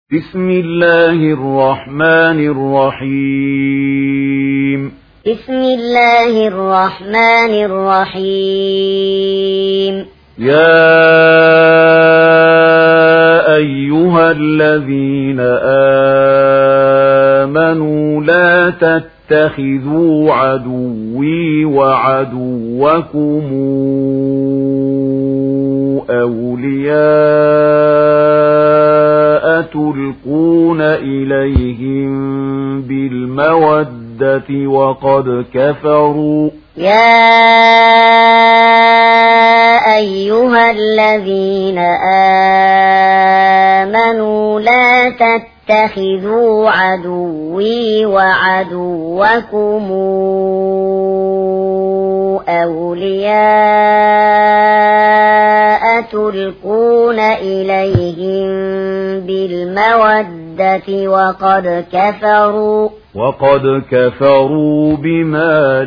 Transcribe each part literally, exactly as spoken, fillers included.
بسم الله الرحمن الرحيم بسم الله الرحمن الرحيم يا أيها الذين آمنوا لا تتخذوا عدوي وعدوكم أولياء تلقون إليهم بالمودة وقد كفروا يا أيها الذين آمنوا لا تتخذوا عدوي وعدوكم أولياء تلقون إليهم بالمودة وقد كفروا وقد كفروا بما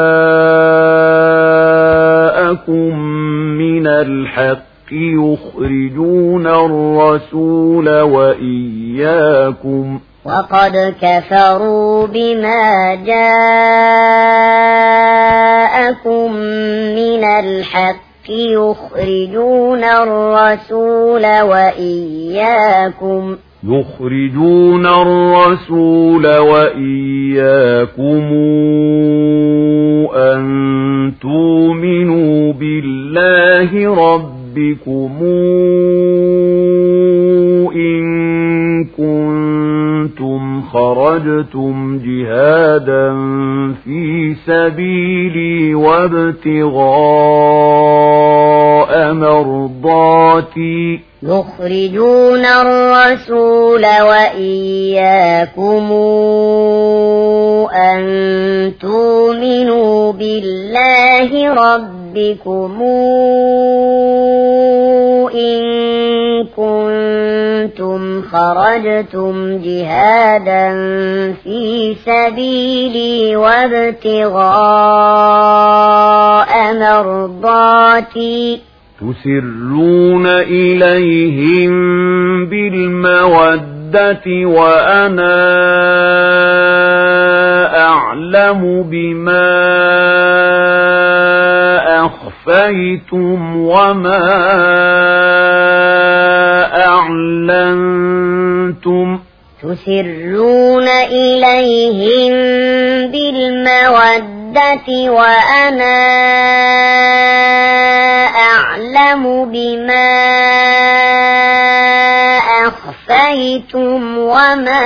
جاءكم من الحق يخرجون الرسول وإياكم وقد كفروا بما جاءكم من الحق يخرجون الرسول وإياكم يخرجون الرسول وإياكم أن تؤمنوا بالله ربكم إن كنتم خرجتم جهادا في سبيلي وابتغاء مرضاتي يخرجون الرسول وإياكم أن تؤمنوا بالله ربكم إن كنتم خرجتم جهادا في سبيلي وابتغاء مرضاتي تسرون إليهم بالمودة وأنا أعلم بما أخفيتم وما أعلنتم تسرون إليهم بالمودة وأنا أعلم بما أخفيتم وما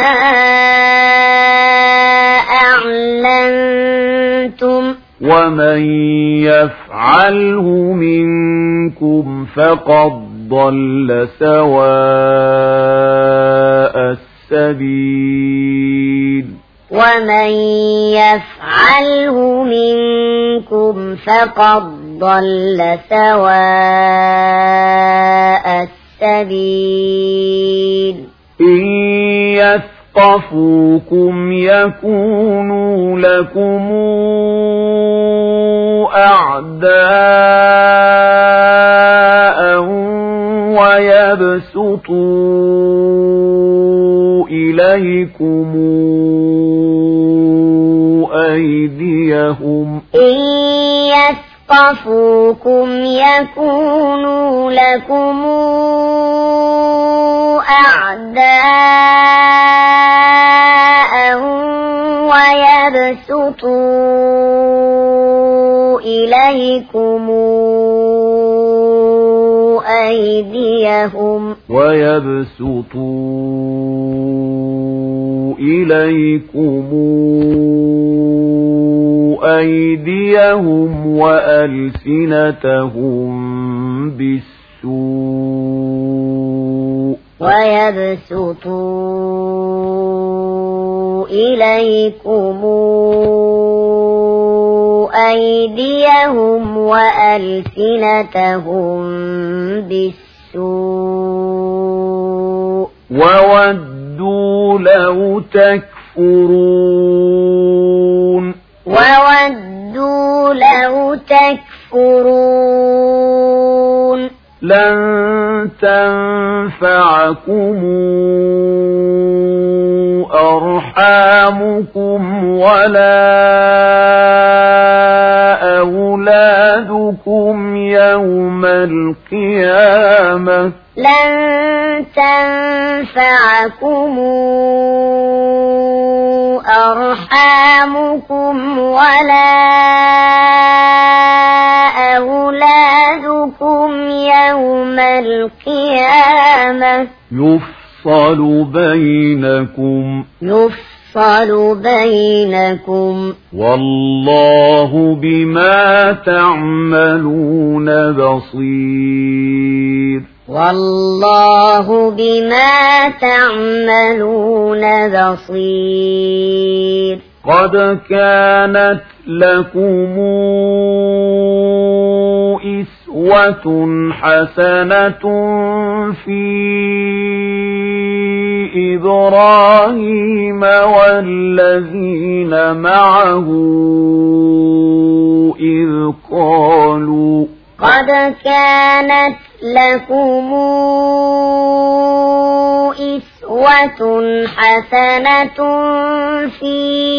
أعلنتم ومن يفعله منكم فقد ضل سواء السبيل ومن يفعله منكم فقد ضل سواء السبيل إن يثقفوكم يكونوا لكم أعداء ويبسطوا إليكم أيديهم إن يثقفوكم يكونوا لكم أعداء ويبسطوا إليكم أيديهم ويبسطوا إليكم أيديهم وألسنتهم بالسوء ويبسطوا إليكم أيديهم وألسنتهم بالسوء وودوا لو تكفرون وودوا لو تكفرون لن تنفعكم أرحامكم ولا أولادكم يوم القيامة لن تنفعكم أرحامكم ولا أولادكم يوم القيامة يفصل بينكم يفصل بينكم والله بما تعملون بصير والله بما تعملون بصير قد كانت لكم أسوة حسنة في إبراهيم والذين معه إذ قالوا قد كانت لكم أسوة حسنة في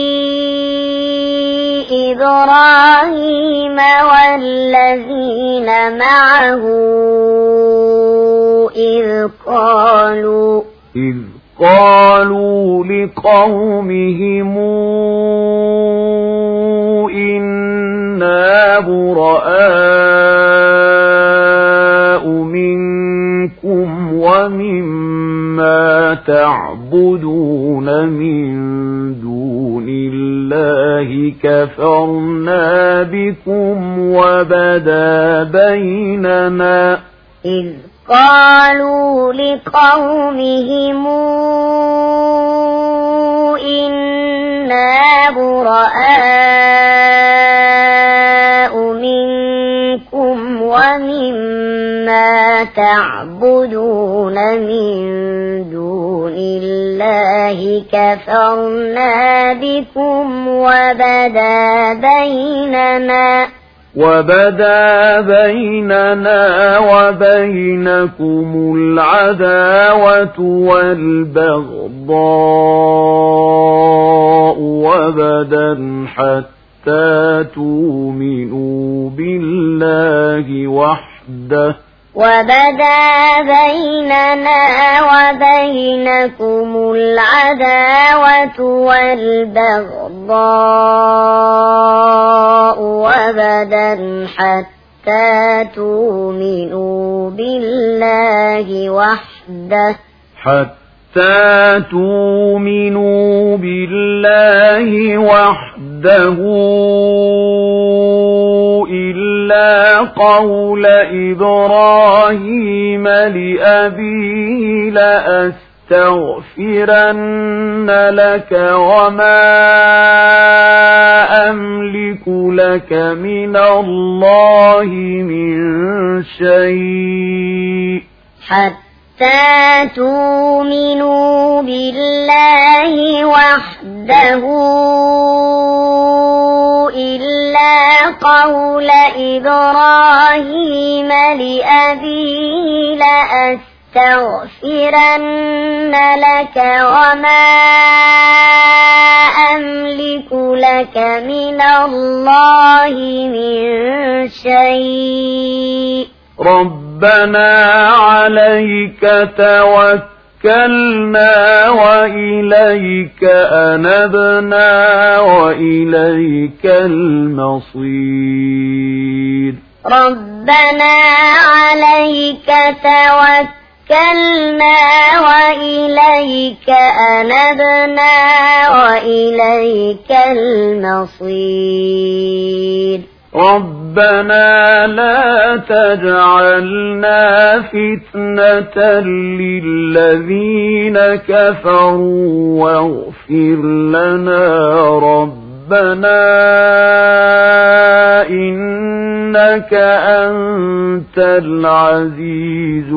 إبراهيم والذين معه إذ قالوا إذ قالوا لقومهم إنا براء منكم ومما تعبدون من دون الله كفرنا بكم وبدا بيننا إذ قالوا لقومهم إنا براء منكم ومما تعبدون من دون الله كفرنا بكم وبدا بيننا وبدا بيننا وبينكم العداوة والبغضاء وبدا حتى تؤمنوا بالله وحده وبدا بيننا وبينكم العداوة والبغضاء وبدا حتى تؤمنوا بالله وحده حتى تؤمنوا بالله وحده إلا قول إبراهيم لأبيه لأستغفرن لك وما أملك لك من الله من شيء حتى تؤمنوا بالله وحده إلا قول إبراهيم لأبيه لأستغفرن لك وما أملك لك من الله من شيء ربنا عليك توكلنا وإليك أنبنا وإليك المصير ربنا عليك توكلنا وإليك أنبنا وإليك المصير ربنا لا تجعلنا فتنة للذين كفروا واغفر لنا ربنا إنك أنت العزيز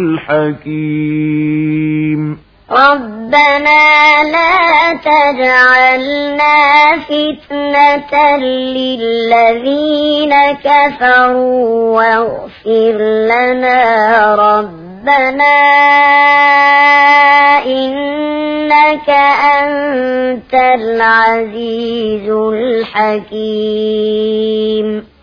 الحكيم ربنا لا تجعلنا فتنة للذين كفروا واغفر لنا ربنا إنك إنك أنت العزيز الحكيم.